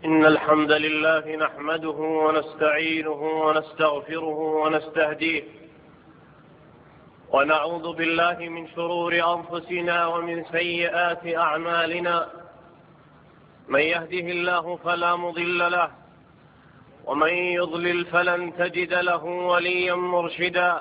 إن الحمد لله نحمده ونستعينه ونستغفره ونستهديه، ونعوذ بالله من شرور أنفسنا ومن سيئات أعمالنا. من يهده الله فلا مضل له، ومن يضلل فلن تجد له وليا مرشدا.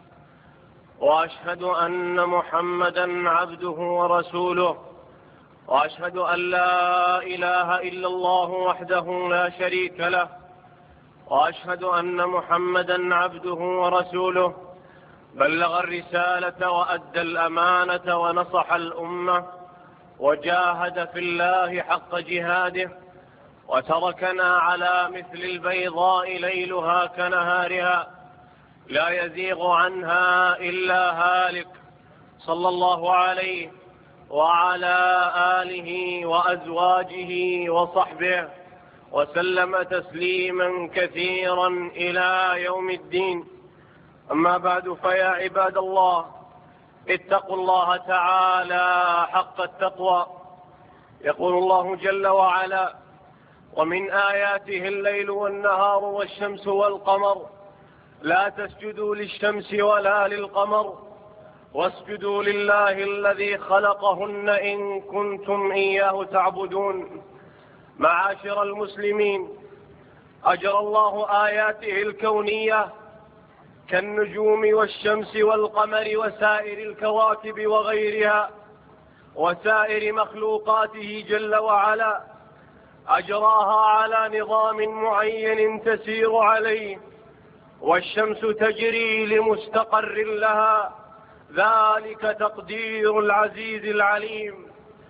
وأشهد أن محمدا عبده ورسوله، وأشهد أن لا إله إلا الله وحده لا شريك له، وأشهد أن محمدا عبده ورسوله بلغ الرسالة وأدى الأمانة ونصح الأمة وجاهد في الله حق جهاده، وتركنا على مثل البيضاء ليلها كنهارها لا يزيغ عنها إلا هالك، صلى الله عليه وعلى آله وأزواجه وصحبه وسلم تسليما كثيرا إلى يوم الدين. أما بعد، فيا عباد الله، اتقوا الله تعالى حق التقوى. يقول الله جل وعلا: ومن آياته الليل والنهار والشمس والقمر لا تسجدوا للشمس ولا للقمر واسجدوا لله الذي خلقهن إن كنتم إياه تعبدون. معاشر المسلمين، أجرى الله آياته الكونية كالنجوم والشمس والقمر وسائر الكواكب وغيرها وسائر مخلوقاته جل وعلا، أجراها على نظام معين تسير عليه، والشمس تجري لمستقر لها، ذلك تقدير العزيز العليم.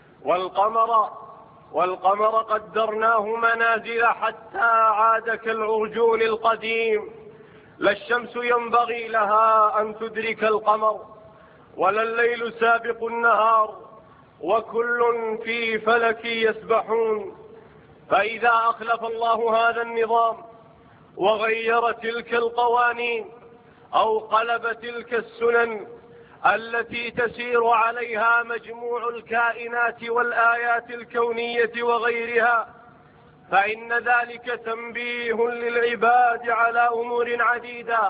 والقمر قدرناه منازل حتى عاد كالعرجون القديم. لا الشمس ينبغي لها أن تدرك القمر، ولا الليل سابق النهار، وكل في فلك يسبحون. فإذا أخلف الله هذا النظام وغير تلك القوانين أو قلب تلك السنن التي تسير عليها مجموع الكائنات والآيات الكونية وغيرها، فإن ذلك تنبيه للعباد على أمور عديدة.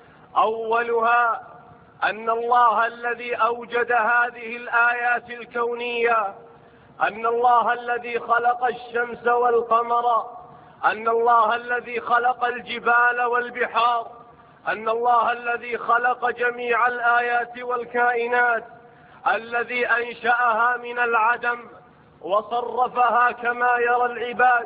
أولها أن الله الذي أوجد هذه الآيات الكونية، أن الله الذي خلق الشمس والقمر، أن الله الذي خلق الجبال والبحار، أن الله الذي خلق جميع الآيات والكائنات، الذي أنشأها من العدم وصرفها كما يرى العباد،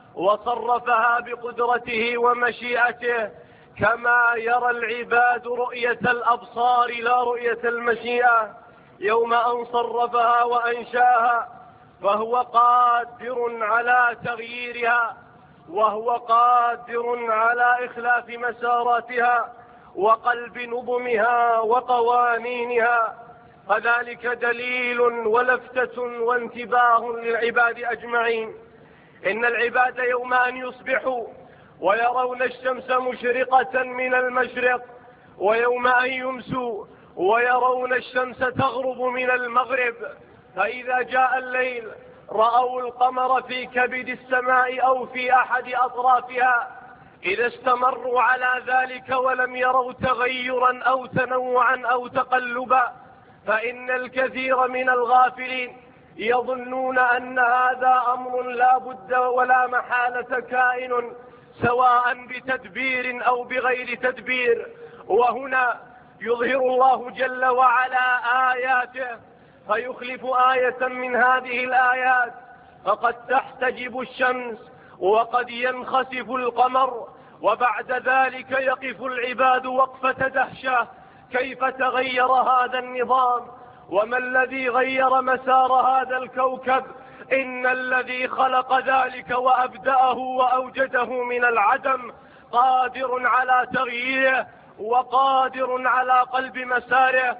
وصرفها بقدرته ومشيئته كما يرى العباد رؤية الأبصار لا رؤية المشيئة. يوم أن صرفها وأنشأها فهو قادر على تغييرها، وهو قادر على إخلاف مساراتها وقلب نظمها وقوانينها. فذلك دليل ولفتة وانتباه للعباد أجمعين. إن العباد يوم أن يصبحوا ويرون الشمس مشرقة من المشرق، ويوم أن يمسوا ويرون الشمس تغرب من المغرب، فإذا جاء الليل رأوا القمر في كبد السماء أو في أحد أطرافها. إذا استمروا على ذلك ولم يروا تغيرا أو تنوعا أو تقلبا، فإن الكثير من الغافلين يظنون أن هذا أمر لا بد ولا محالة كائن، سواء بتدبير أو بغير تدبير. وهنا يظهر الله جل وعلا آياته فيخلف آية من هذه الآيات، فقد تحتجب الشمس وقد ينخسف القمر، وبعد ذلك يقف العباد وقفة دهشة: كيف تغير هذا النظام؟ وما الذي غير مسار هذا الكوكب؟ إن الذي خلق ذلك وأبدأه وأوجده من العدم قادر على تغييره، وقادر على قلب مساره،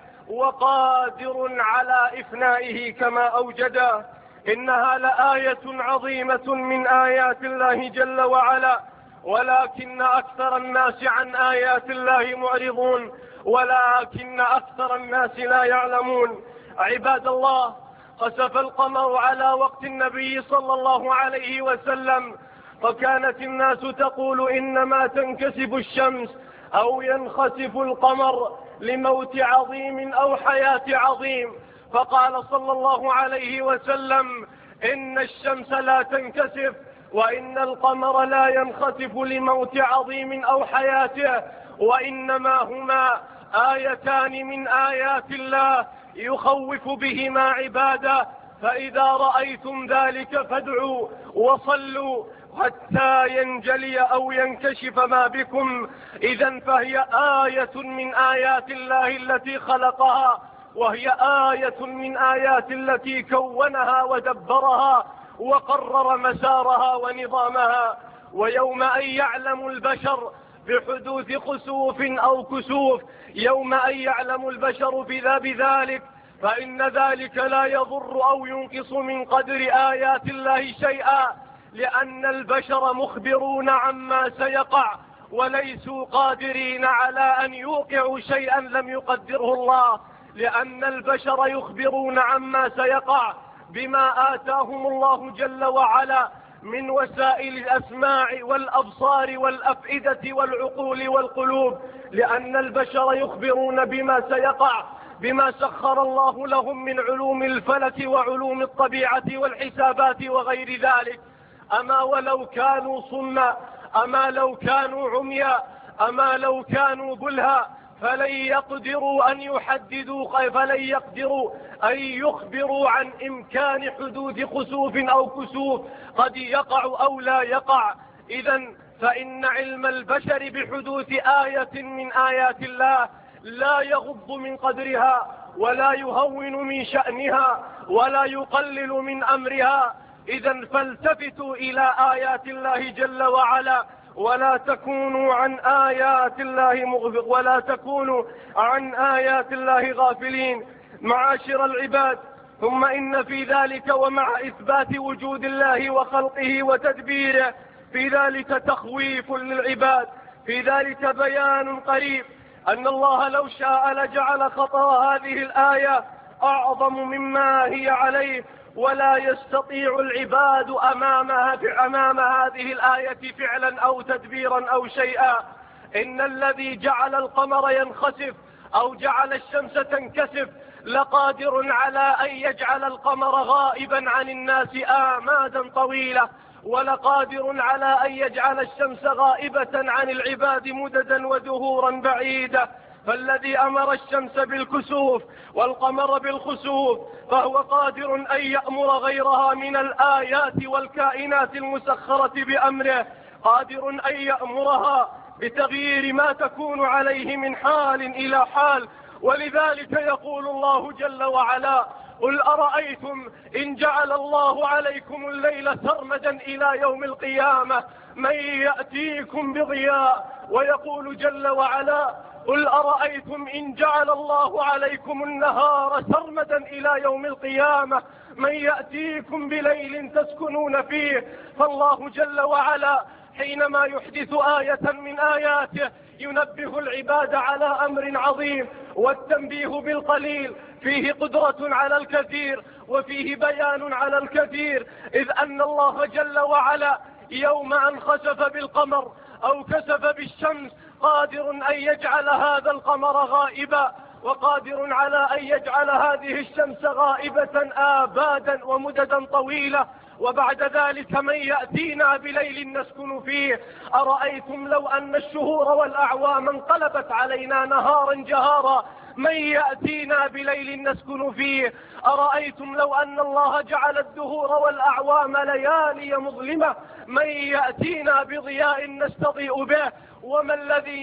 وقادر على إفنائه كما أوجده. إنها لآية عظيمة من آيات الله جل وعلا، ولكن أكثر الناس عن آيات الله معرضون، ولكن أكثر الناس لا يعلمون. عباد الله، خسف القمر على وقت النبي صلى الله عليه وسلم فكانت الناس تقول إنما تنكسف الشمس أو ينخسف القمر لموت عظيم أو حياة عظيم. فقال صلى الله عليه وسلم: إن الشمس لا تنكسف وإن القمر لا ينخسف لموت عظيم أو حياته، وإنما هما آيتان من آيات الله يخوف بهما عباده، فإذا رأيتم ذلك فادعوا وصلوا حتى ينجلي أو ينكشف ما بكم. إذن فهي آية من آيات الله التي خلقها، وهي آية من آيات التي كونها ودبرها وقرر مسارها ونظامها. ويوم أن يعلم البشر بحدوث خسوف أو كسوف، يوم أن يعلم البشر بذلك، فإن ذلك لا يضر أو ينقص من قدر آيات الله شيئا، لأن البشر مخبرون عما سيقع وليسوا قادرين على أن يوقعوا شيئا لم يقدره الله، لأن البشر يخبرون عما سيقع بما آتاهم الله جل وعلا من وسائل الأسماع والأبصار والأفئدة والعقول والقلوب، لأن البشر يخبرون بما سيقع بما سخر الله لهم من علوم الفلك وعلوم الطبيعة والحسابات وغير ذلك. أما ولو كانوا صما، أما لو كانوا عميا، أما لو كانوا بلها، فلن يقدروا أن يخبروا عن إمكان حدوث خسوف أو كسوف قد يقع أو لا يقع. إذن فإن علم البشر بحدوث آية من آيات الله لا يغض من قدرها ولا يهون من شأنها ولا يقلل من أمرها. إذن فالتفتوا إلى آيات الله جل وعلا ولا تكونوا عن آيات الله غافلين. معاشر العباد، ثم إن في ذلك ومع إثبات وجود الله وخلقه وتدبيره في ذلك تخويف للعباد، في ذلك بيان قريب أن الله لو شاء لجعل خطر هذه الآية أعظم مما هي عليه، ولا يستطيع العباد أمام هذه الآية فعلا أو تدبيرا أو شيئا. إن الذي جعل القمر ينخسف أو جعل الشمس تنكسف لقادر على أن يجعل القمر غائبا عن الناس آمادا طويلة، ولقادر على أن يجعل الشمس غائبة عن العباد مددا ودهورا بعيدة. فالذي أمر الشمس بالكسوف والقمر بالخسوف فهو قادر أن يأمر غيرها من الآيات والكائنات المسخرة بأمره، قادر أن يأمرها بتغيير ما تكون عليه من حال إلى حال. ولذلك يقول الله جل وعلا: قل أرأيتم إن جعل الله عليكم الليل سرمدا إلى يوم القيامة من يأتيكم بضياء. ويقول جل وعلا: قل أرأيتم إن جعل الله عليكم النهار سرمدا إلى يوم القيامة من يأتيكم بليل تسكنون فيه. فالله جل وعلا حينما يحدث آية من آياته ينبه العباد على أمر عظيم، والتنبيه بالقليل فيه قدرة على الكثير وفيه بيان على الكثير. إذ أن الله جل وعلا يوم أن خسف بالقمر أو كسف بالشمس قادر أن يجعل هذا القمر غائبا، وقادر على أن يجعل هذه الشمس غائبة آبادا ومددا طويلة، وبعد ذلك من يأتينا بليل نسكن فيه. أرأيتم لو أن الشهور والأعوام انقلبت علينا نهارا جهارا من يأتينا بليل نسكن فيه. أرأيتم لو أن الله جعل الدهور والأعوام ليالي مظلمة من يأتينا بضياء نستضيء به. وما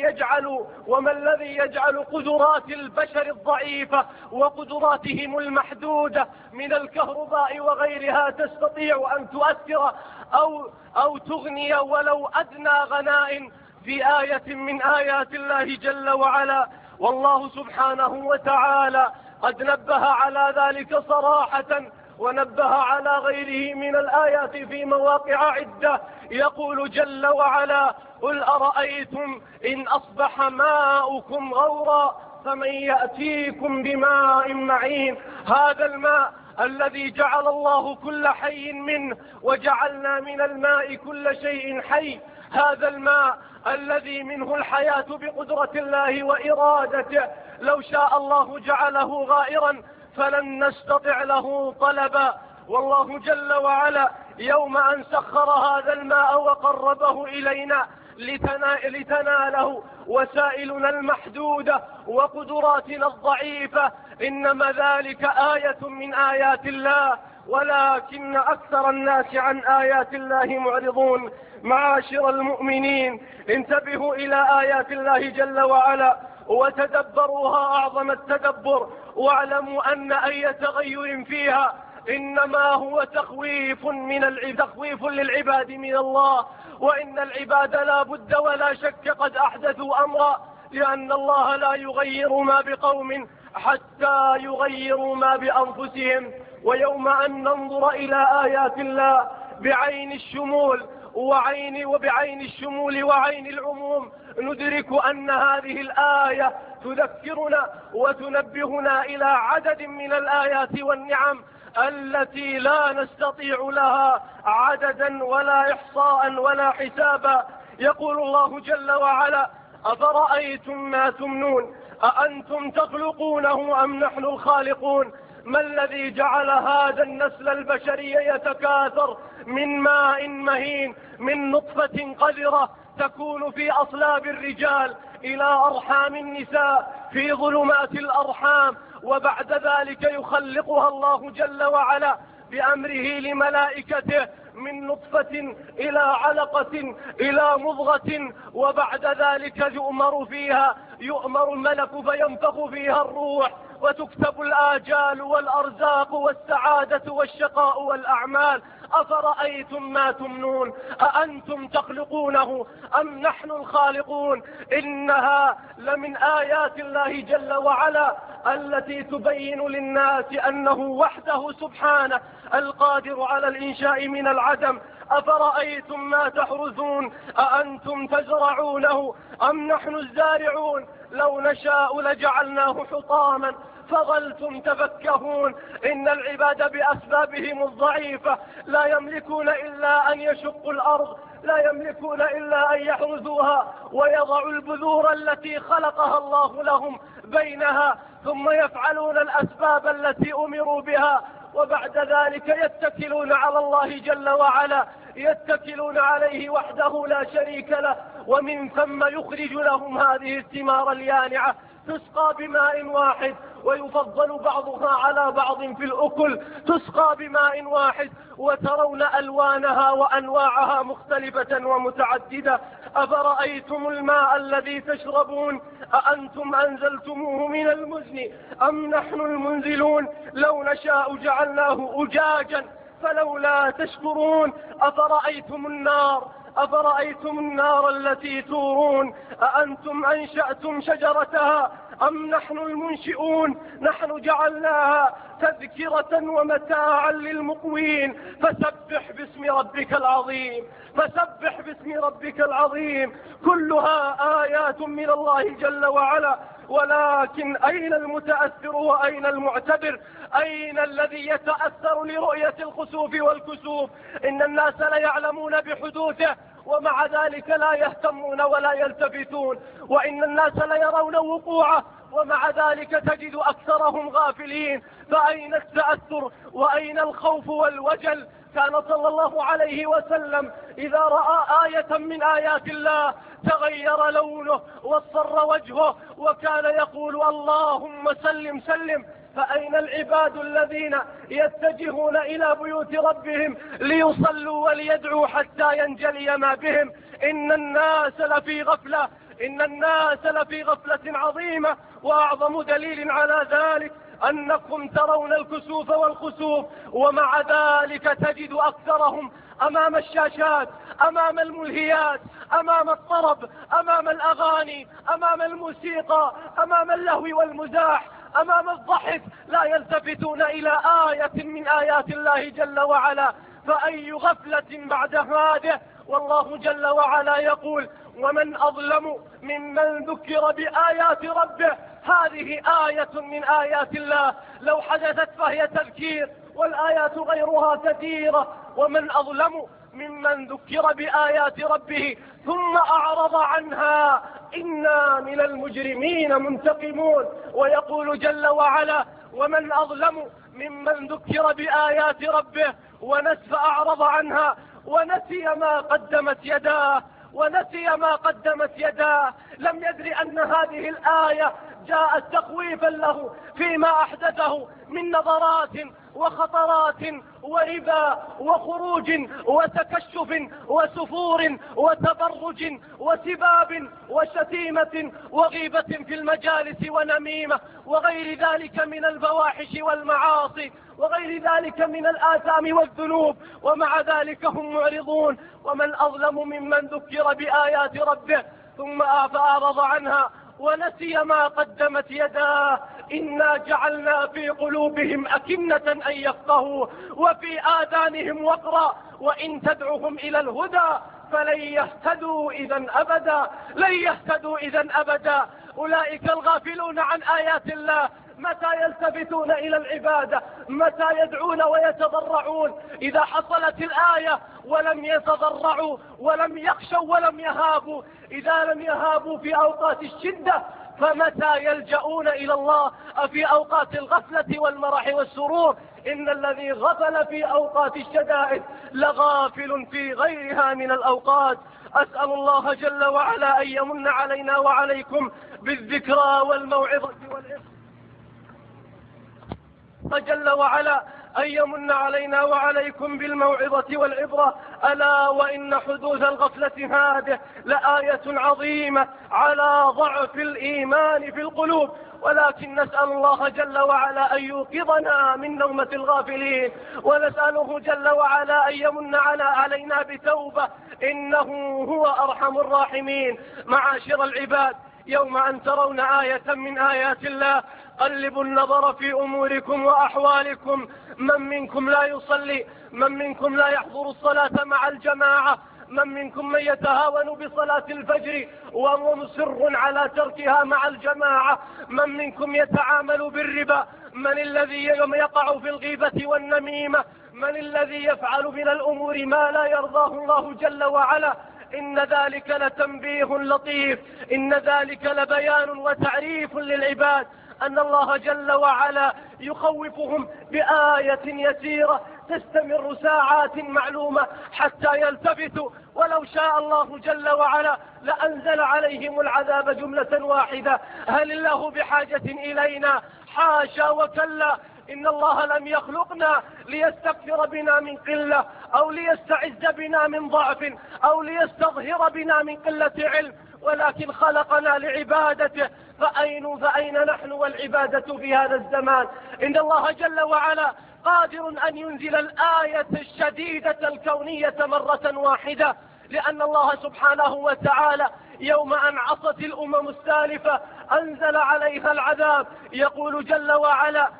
الذي يجعل قدرات البشر الضعيفة وقدراتهم المحدودة من الكهرباء وغيرها تستطيع أن تؤثر أو تغني ولو أدنى غناء في آية من آيات الله جل وعلا؟ والله سبحانه وتعالى قد نبه على ذلك صراحة، ونبه على غيره من الآيات في مواقع عدة. يقول جل وعلا: قل أرأيتم إن أصبح ماؤكم غورا فمن يأتيكم بماء معين. هذا الماء الذي جعل الله كل حي منه، وجعلنا من الماء كل شيء حي. هذا الماء الذي منه الحياة بقدرة الله وإرادته، لو شاء الله جعله غائرا فلن نستطع له طلبا. والله جل وعلا يوم أن سخر هذا الماء وقربه إلينا لتناله وسائلنا المحدودة وقدراتنا الضعيفة، إنما ذلك آية من آيات الله، ولكن أكثر الناس عن آيات الله معرضون. معاشر المؤمنين، انتبهوا إلى آيات الله جل وعلا وتدبروها أعظم التدبر، واعلموا أن أي تغير فيها إنما هو تخويف للعباد من الله، وإن العباد لا بد ولا شك قد أحدثوا أمرا، لأن الله لا يغير ما بقوم حتى يغيروا ما بأنفسهم. ويوم أن ننظر إلى آيات الله بعين الشمول وعين العموم، ندرك أن هذه الآية تذكرنا وتنبهنا إلى عدد من الآيات والنعم التي لا نستطيع لها عددا ولا إحصاء ولا حسابا. يقول الله جل وعلا: أفرأيتم ما تمنون أأنتم تخلقونه أم نحن الخالقون؟ ما الذي جعل هذا النسل البشري يتكاثر من ماء مهين، من نطفة قذرة تكون في أصلاب الرجال إلى أرحام النساء في ظلمات الأرحام، وبعد ذلك يخلقها الله جل وعلا بأمره لملائكته من نطفة إلى علقة إلى مضغة، وبعد ذلك يؤمر الملك فينفخ فيها الروح، وتكتب الآجال والأرزاق والسعادة والشقاء والأعمال. أفرأيتم ما تمنون أأنتم تخلقونه أم نحن الخالقون؟ إنها لمن آيات الله جل وعلا التي تبين للناس أنه وحده سبحانه القادر على الإنشاء من العدم. أفرأيتم ما تحرثون أأنتم تزرعونه أم نحن الزارعون؟ لو نشاء لجعلناه حطاما فظلتم تفكهون. إن العباد بأسبابهم الضعيفة لا يملكون إلا أن يشقوا الأرض، لا يملكون إلا أن يحرثوها ويضعوا البذور التي خلقها الله لهم بينها، ثم يفعلون الأسباب التي أمروا بها، وبعد ذلك يتكلون على الله جل وعلا، يتكلون عليه وحده لا شريك له، ومن ثم يخرج لهم هذه الثمار اليانعة تسقى بماء واحد، ويفضل بعضها على بعض في الأكل، تسقى بماء واحد وترون ألوانها وأنواعها مختلفة ومتعددة. أفرأيتم الماء الذي تشربون أأنتم أنزلتموه من المزن أم نحن المنزلون؟ لو نشاء جعلناه أجاجا فلولا تشكرون. أفرأيتم النار التي تورون أأنتم أنشأتم شجرتها أم نحن المنشئون؟ نحن جعلناها تذكرة ومتاعا للمقوين. فسبح باسم ربك العظيم. كلها آيات من الله جل وعلا، ولكن أين المتأثر وأين المعتبر؟ أين الذي يتأثر لرؤية الخسوف والكسوف؟ إن الناس لا يعلمون بحدوثه ومع ذلك لا يهتمون ولا يلتفتون، وإن الناس لا يرون وقوعه ومع ذلك تجد أكثرهم غافلين. فأين التأثر وأين الخوف والوجل؟ كان صلى الله عليه وسلم إذا رأى آية من آيات الله تغير لونه واصفر وجهه وكان يقول: اللهم سلم سلم. فأين العباد الذين يتجهون إلى بيوت ربهم ليصلوا وليدعوا حتى ينجلي ما بهم؟ إن الناس لفي غفلة عظيمة، وأعظم دليل على ذلك أنكم ترون الكسوف والخسوف ومع ذلك تجد أكثرهم أمام الشاشات، أمام الملهيات، أمام الطرب، أمام الأغاني، أمام الموسيقى، أمام اللهو والمزاح، أمام الضحك، لا يلتفتون إلى آية من آيات الله جل وعلا. فأي غفلة بعد هذه؟ والله جل وعلا يقول: ومن أظلم ممن ذكر بآيات ربه. هذه آية من آيات الله، لو حدثت فهي تذكير، والآيات غيرها كثيرة. ومن أظلم ممن ذكر بآيات ربه ثم أعرض عنها إنا من المجرمين منتقمون. ويقول جل وعلا: ومن أظلم ممن ذكر بآيات ربه ونسف أعرض عنها ونسي ما قدمت يداه لم يدر أن هذه الآية جاءت تخويفا له فيما أحدثه من نظرات وخطرات وربا وخروج وتكشف وسفور وتبرج وسباب وشتيمة وغيبة في المجالس ونميمة وغير ذلك من الفواحش والمعاصي وغير ذلك من الآثام والذنوب، ومع ذلك هم معرضون. ومن أظلم ممن ذكر بآيات ربه ثم أعرض عنها ونسي ما قدمت يداه إنا جعلنا في قلوبهم أكنة أن يفقهوا وفي آذانهم وقرا وإن تدعهم إلى الهدى فلن يهتدوا إذا أبدا. أولئك الغافلون عن آيات الله متى يلتفتون إلى العبادة؟ متى يدعون ويتضرعون؟ إذا حصلت الآية ولم يتضرعوا ولم يخشوا ولم يهابوا، إذا لم يهابوا في أوقات الشدة فمتى يلجؤون إلى الله؟ في أوقات الغفلة والمرح والسرور. إن الذي غفل في أوقات الشدائد لغافل في غيرها من الأوقات. أسأل الله جل وعلا أن يمن علينا وعليكم بالذكرى والموعظة والعظة، جل وعلا أن يمن علينا وعليكم بالموعظة والعبرة. ألا وإن حدوث الغفلة هذه لآية عظيمة على ضعف الإيمان في القلوب، ولكن نسأل الله جل وعلا أن يوقظنا من نومة الغافلين، ونسأله جل وعلا أن يمن علينا بتوبة إنه هو أرحم الراحمين. معاشر العباد، يوم أن ترون آية من آيات الله قلبوا النظر في أموركم وأحوالكم. من منكم لا يصلي، من منكم لا يحضر الصلاة مع الجماعة، من منكم من يتهاون بصلاة الفجر وهو مصر على تركها مع الجماعة، من منكم يتعامل بالربا، من الذي يقع في الغيبة والنميمة، من الذي يفعل من الأمور ما لا يرضاه الله جل وعلا. إن ذلك لتنبيه لطيف، إن ذلك لبيان وتعريف للعباد أن الله جل وعلا يخوفهم بآية يسيرة تستمر ساعات معلومة حتى يلتفتوا، ولو شاء الله جل وعلا لأنزل عليهم العذاب جملة واحدة. هل الله بحاجة إلينا؟ حاشا وكلا. إن الله لم يخلقنا ليستكثر بنا من قلة أو ليستعز بنا من ضعف أو ليستظهر بنا من قلة علم، ولكن خلقنا لعبادته. فأين نحن والعبادة في هذا الزمان؟ إن الله جل وعلا قادر أن ينزل الآية الشديدة الكونية مرة واحدة، لأن الله سبحانه وتعالى يوم أن عصت الأمم السالفة أنزل عليها العذاب. يقول جل وعلا: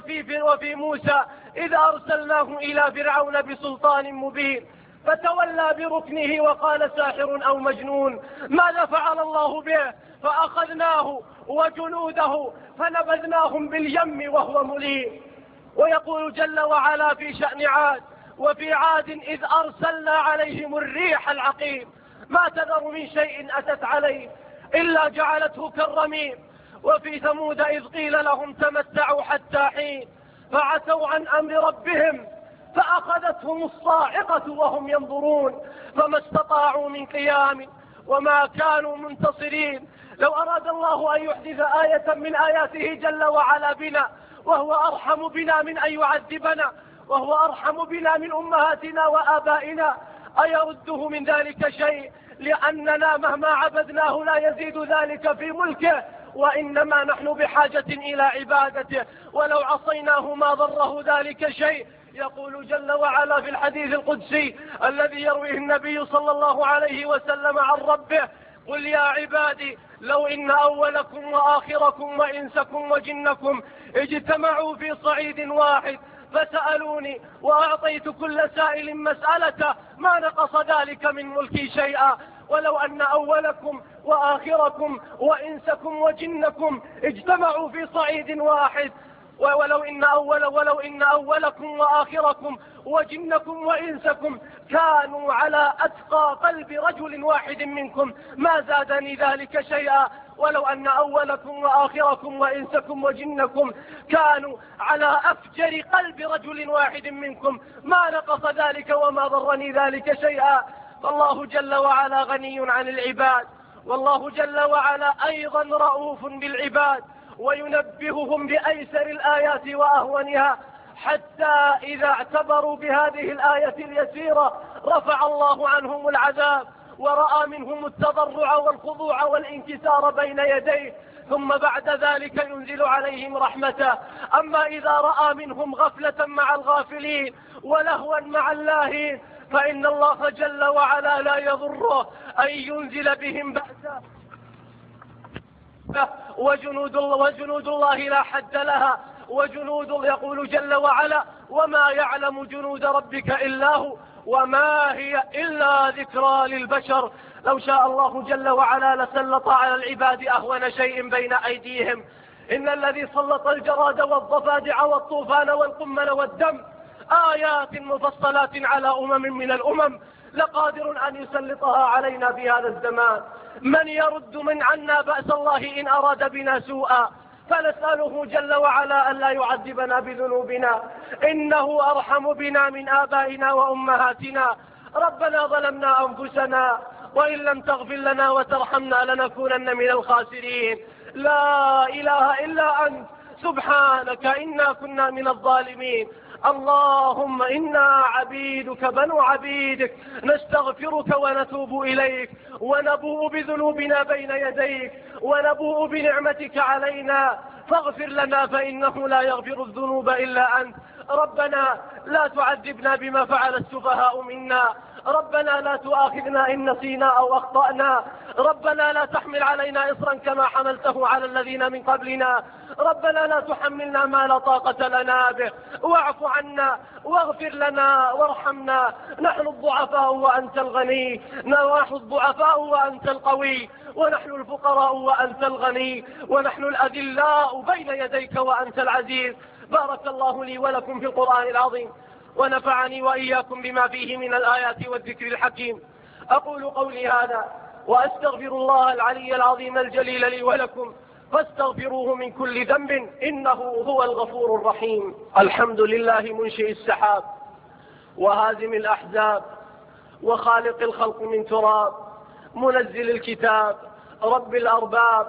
وفي موسى إذ أرسلناه إلى فرعون بسلطان مبين فتولى بركنه وقال ساحر أو مجنون. ماذا فعل الله به؟ فأخذناه وجنوده فنبذناهم باليم وهو مليم. ويقول جل وعلا في شأن عاد: وفي عاد إذ أرسلنا عليهم الريح العقيم ما تذر من شيء أتت عليه إلا جعلته كالرميم. وفي ثمود إذ قيل لهم تمتعوا حتى حين فعتوا عن أمر ربهم فأخذتهم الصاعقة وهم ينظرون فما استطاعوا من قيام وما كانوا منتصرين. لو أراد الله أن يحدث آية من آياته جل وعلا بنا وهو أرحم بنا من أن يعذبنا، وهو أرحم بنا من أمهاتنا وآبائنا، أيرده من ذلك شيء؟ لأننا مهما عبدناه لا يزيد ذلك في ملكه، وإنما نحن بحاجة إلى عبادته، ولو عصيناه ما ضره ذلك شيء. يقول جل وعلا في الحديث القدسي الذي يرويه النبي صلى الله عليه وسلم عن ربه: قل يا عبادي لو إن أولكم وآخركم وإنسكم وجنكم اجتمعوا في صعيد واحد فسألوني وأعطيت كل سائل مسألته ما نقص ذلك من ملكي شيئا. ولو أن أولكم وآخركم وإنسكم وجنكم اجتمعوا في صعيد واحد ولو إن أولكم وآخركم وجنكم وإنسكم كانوا على أتقى قلب رجل واحد منكم ما زادني ذلك شيئا. ولو أن أولكم وآخركم وإنسكم وجنكم كانوا على أفجر قلب رجل واحد منكم ما نقص ذلك وما ضرني ذلك شيئا. فالله جل وعلا غني عن العباد، والله جل وعلا أيضا رؤوف بالعباد، وينبههم بأيسر الآيات وأهونها، حتى إذا اعتبروا بهذه الآية اليسيرة رفع الله عنهم العذاب ورأى منهم التضرع والخضوع والانكسار بين يديه، ثم بعد ذلك ينزل عليهم رحمته. أما إذا رأى منهم غفلة مع الغافلين ولهوا مع اللاهين فإن الله جل وعلا لا يضره أن ينزل بهم بأسا، وجنود الله لا حد لها، يقول جل وعلا: وما يعلم جنود ربك إلا هو وما هي إلا ذكرى للبشر. لو شاء الله جل وعلا لسلط على العباد أهون شيء بين أيديهم. إن الذي سلط الجراد والضفادع والطوفان والقمل والدم آيات مفصلات على من الأمم لقادر أن يسلطها علينا في هذا الزمان. من يرد من عنا بأس الله إن أراد بنا سوءا؟ فنسأله جل وعلا أن لا يعذبنا بذنوبنا، إنه أرحم بنا من آبائنا وأمهاتنا. ربنا ظلمنا أنفسنا وإن لم تغفر لنا وترحمنا لنكونن من الخاسرين. لا إله إلا أنت سبحانك إنا كنا من الظالمين. اللهم إنا عبيدك بنو عبيدك نستغفرك ونتوب إليك ونبوء بذنوبنا بين يديك ونبوء بنعمتك علينا، فاغفر لنا فإنه لا يغفر الذنوب إلا أنت. ربنا لا تعذبنا بما فعل السفهاء منا، ربنا لا تؤاخذنا إن نسينا أو أخطأنا، ربنا لا تحمل علينا إصرا كما حملته على الذين من قبلنا، ربنا لا تحملنا ما لا طاقة لنا به، واعف عنا واغفر لنا وارحمنا. نحن الضعفاء وأنت الغني، نحن الضعفاء وأنت القوي، ونحن الفقراء وأنت الغني، ونحن الأذلاء بين يديك وأنت العزيز. بارك الله لي ولكم في القرآن العظيم، ونفعني وإياكم بما فيه من الآيات والذكر الحكيم. أقول قولي هذا وأستغفر الله العلي العظيم الجليل لي ولكم، فاستغفروه من كل ذنب إنه هو الغفور الرحيم. الحمد لله منشئ السحاب وهازم الأحزاب وخالق الخلق من تراب، منزل الكتاب، رب الأرباب،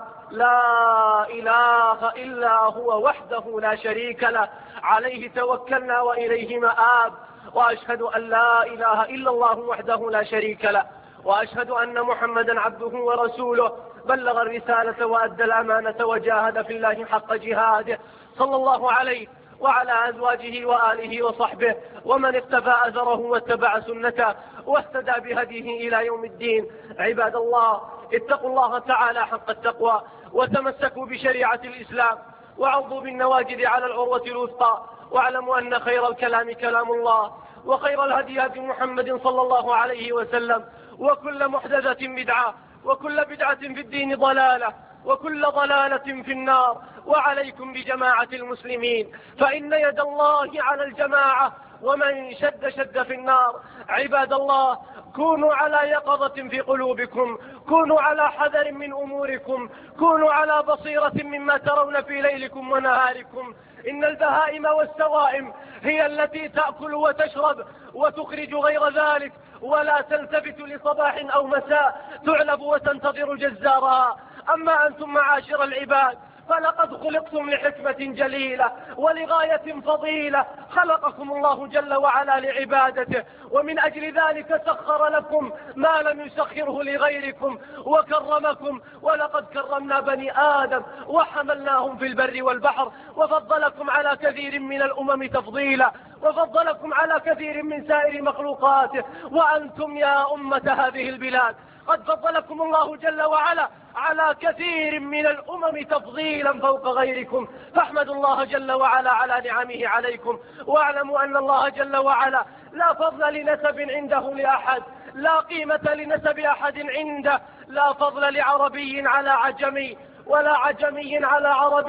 لا إله إلا هو وحده لا شريك له، عليه توكلنا وإليه مآب. وأشهد أن لا إله إلا الله وحده لا شريك له، وأشهد أن محمدا عبده ورسوله، بلغ الرسالة وأدى الأمانة وجاهد في الله حق جهاده، صلى الله عليه وعلى أزواجه وآله وصحبه ومن اقتفى أثره واتبع سنته واهتدى بهديه إلى يوم الدين. عباد الله، اتقوا الله تعالى حق التقوى وتمسكوا بشريعة الإسلام وعضوا بالنواجذ على العروة الوثقى، واعلموا أن خير الكلام كلام الله، وخير الهدي هدي محمد صلى الله عليه وسلم، وكل محدثة بدعة، وكل بدعة في الدين ضلالة، وكل ضلالة في النار. وعليكم بجماعة المسلمين، فإن يد الله على الجماعة، ومن شد في النار. عباد الله، كونوا على يقظة في قلوبكم، كونوا على حذر من أموركم، كونوا على بصيرة مما ترون في ليلكم ونهاركم. إن البهائم والسوائم هي التي تأكل وتشرب وتخرج غير ذلك، ولا تلتفت لصباح أو مساء تعلب وتنتظر جزارها. أما أنتم معاشر العباد فلقد خلقتم لحكمة جليلة ولغاية فضيلة، خلقكم الله جل وعلا لعبادته، ومن أجل ذلك سخر لكم ما لم يسخره لغيركم وكرمكم. ولقد كرمنا بني آدم وحملناهم في البر والبحر، وفضلكم على كثير من الأمم تفضيلا، وفضلكم على كثير من سائر مخلوقاته. وأنتم يا أمة هذه البلاد قد فضلكم الله جل وعلا على كثير من الأمم تفضيلا فوق غيركم، فاحمدوا الله جل وعلا على نعمه عليكم. واعلموا أن الله جل وعلا لا فضل لنسب عنده لأحد، لا قيمة لنسب أحد عنده، لا فضل لعربي على عجمي ولا عجمي على عربي،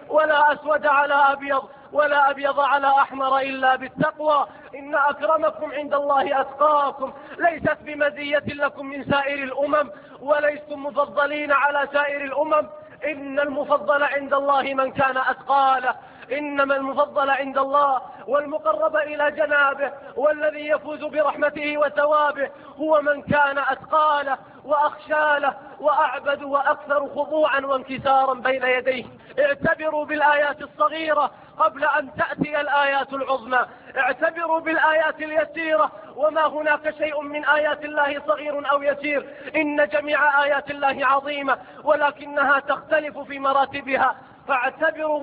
ولا أسود على أبيض ولا أبيض على أحمر إلا بالتقوى. إن أكرمكم عند الله أتقاكم. ليست بمزية لكم من سائر الأمم، وليستم مفضلين على سائر الأمم. إن المفضل عند الله من كان أتقاله. إنما المفضل عند الله والمقرب إلى جنابه والذي يفوز برحمته وثوابه هو من كان أتقاله وأخشاله وأعبد وأكثر خضوعا وانكسارا بين يديه. اعتبروا بالآيات الصغيرة قبل أن تأتي الآيات العظمى. اعتبروا بالآيات اليسيرة، وما هناك شيء من آيات الله صغير أو يسير. إن جميع آيات الله عظيمة، ولكنها تختلف في مراتبها. فاعتبروا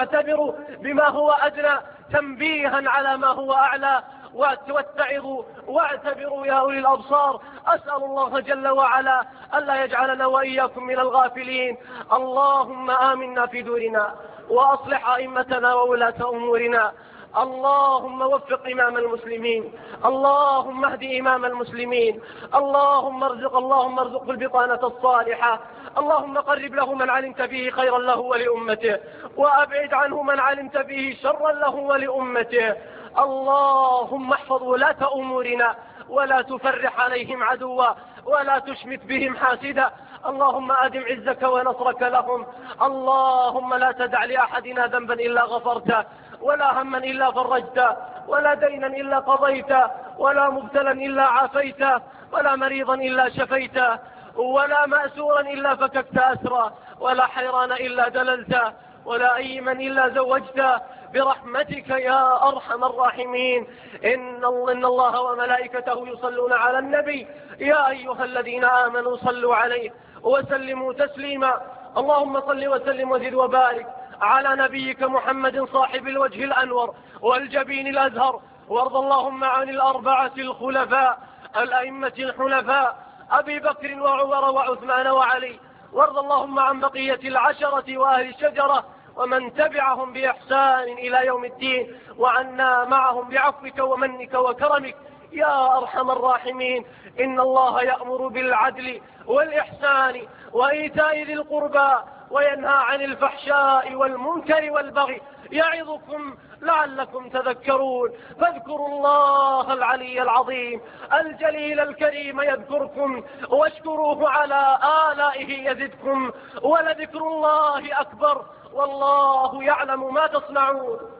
بما هو أدنى تنبيها على ما هو أعلى، واتعظوا واعتبروا يا أولي الأبصار. أسأل الله جل وعلا ألا يجعلنا وإياكم من الغافلين. اللهم آمنا في دورنا، وأصلح أئمتنا وولاة أمورنا. اللهم وفق إمام المسلمين، اللهم اهد إمام المسلمين، اللهم ارزق البطانة الصالحة. اللهم قرب له من علمت فيه خيرا له ولأمته، وأبعد عنه من علمت فيه شرا له ولأمته. اللهم احفظ ولاة أمورنا، ولا تفرح عليهم عدوا، ولا تشمت بهم حاسدا. اللهم أدم عزك ونصرك لهم. اللهم لا تدع لأحدنا ذنبا إلا غفرته، ولا هما إلا فرجته، ولا دينا إلا قضيته، ولا مبتلا إلا عافيته، ولا مريضا إلا شفيته، ولا مأسورا إلا فككت أسره، ولا حيران إلا دللته، ولا أيما إلا زوجته، برحمتك يا أرحم الراحمين. إن الله وملائكته يصلون على النبي، يا أيها الذين آمنوا صلوا عليه وسلموا تسليما. اللهم صل وسلم وزد وبارك على نبيك محمد صاحب الوجه الأنور والجبين الأزهر. وارض اللهم عن الأربعة الخلفاء الأئمة الحنفاء أبي بكر وعمر وعثمان وعلي. وارض اللهم عن بقية العشرة وأهل الشجرة ومن تبعهم بإحسان إلى يوم الدين، وعنا معهم بعفوك ومنك وكرمك يا أرحم الراحمين. إن الله يأمر بالعدل والإحسان وإيتاء ذي القربى، وينهى عن الفحشاء والمنكر والبغي، يعظكم لعلكم تذكرون. فاذكروا الله العلي العظيم الجليل الكريم يذكركم، واشكروه على آلائه يزدكم، ولذكر الله أكبر، والله يعلم ما تصنعون.